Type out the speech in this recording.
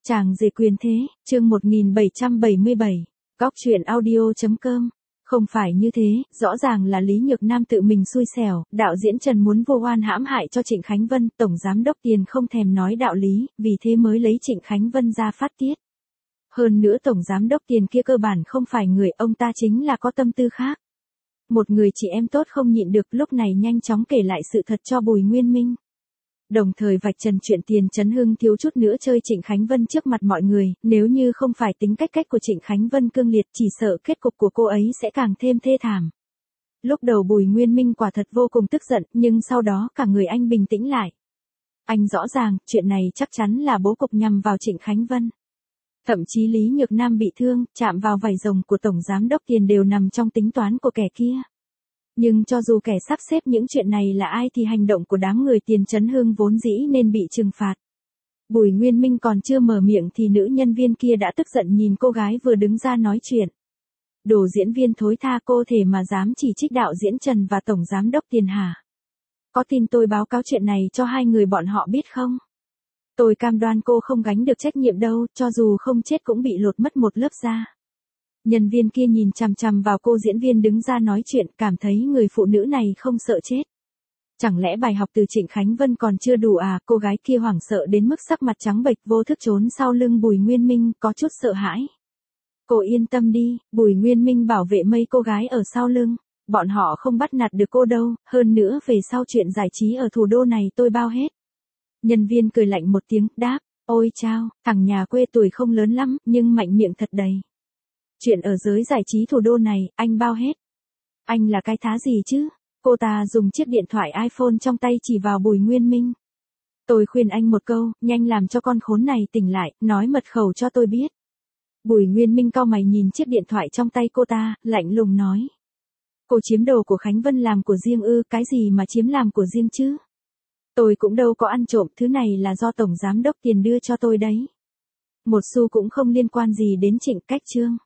Chàng rể quyền thế, chương 1777, Góc truyện audio.com. Không phải như thế, rõ ràng là Lý Nhược Nam tự mình xui xẻo, đạo diễn Trần muốn vô oan hãm hại cho Trịnh Khánh Vân, tổng giám đốc Tiền không thèm nói đạo lý, vì thế mới lấy Trịnh Khánh Vân ra phát tiết. Hơn nữa tổng giám đốc Tiền kia cơ bản không phải người, ông ta chính là có tâm tư khác. Một người chị em tốt không nhịn được, lúc này nhanh chóng kể lại sự thật cho Bùi Nguyên Minh. Đồng thời vạch trần chuyện Tiền Chấn Hưng thiếu chút nữa chơi Trịnh Khánh Vân trước mặt mọi người, nếu như không phải tính cách của Trịnh Khánh Vân cương liệt, chỉ sợ kết cục của cô ấy sẽ càng thêm thê thảm. Lúc đầu Bùi Nguyên Minh quả thật vô cùng tức giận, nhưng sau đó cả người anh bình tĩnh lại. Anh rõ ràng, chuyện này chắc chắn là bố cục nhằm vào Trịnh Khánh Vân. Thậm chí Lý Nhược Nam bị thương, chạm vào vảy rồng của tổng giám đốc Tiền đều nằm trong tính toán của kẻ kia. Nhưng cho dù kẻ sắp xếp những chuyện này là ai thì hành động của đám người Tiền Chấn Hưng vốn dĩ nên bị trừng phạt. Bùi Nguyên Minh còn chưa mở miệng thì nữ nhân viên kia đã tức giận nhìn cô gái vừa đứng ra nói chuyện. Đồ diễn viên thối tha, cô thể mà dám chỉ trích đạo diễn Trần và tổng giám đốc Tiền hả? Có tin tôi báo cáo chuyện này cho hai người bọn họ biết không? Tôi cam đoan cô không gánh được trách nhiệm đâu, cho dù không chết cũng bị lột mất một lớp da. Nhân viên kia nhìn chằm chằm vào cô diễn viên đứng ra nói chuyện, cảm thấy người phụ nữ này không sợ chết. Chẳng lẽ bài học từ Trịnh Khánh Vân còn chưa đủ à? Cô gái kia hoảng sợ đến mức sắc mặt trắng bệch, vô thức trốn sau lưng Bùi Nguyên Minh, có chút sợ hãi. Cô yên tâm đi, Bùi Nguyên Minh bảo vệ mấy cô gái ở sau lưng. Bọn họ không bắt nạt được cô đâu, hơn nữa về sau chuyện giải trí ở thủ đô này tôi bao hết. Nhân viên cười lạnh một tiếng, đáp, ôi chao, thằng nhà quê tuổi không lớn lắm, nhưng mạnh miệng thật đầy. Chuyện ở giới giải trí thủ đô này, anh bao hết. Anh là cái thá gì chứ? Cô ta dùng chiếc điện thoại iPhone trong tay chỉ vào Bùi Nguyên Minh. Tôi khuyên anh một câu, nhanh làm cho con khốn này tỉnh lại, nói mật khẩu cho tôi biết. Bùi Nguyên Minh cau mày nhìn chiếc điện thoại trong tay cô ta, lạnh lùng nói. Cô chiếm đồ của Khánh Vân làm của riêng ư? Cái gì mà chiếm làm của riêng chứ? Tôi cũng đâu có ăn trộm, thứ này là do tổng giám đốc Tiền đưa cho tôi đấy. Một xu cũng không liên quan gì đến Trịnh Cách Trương.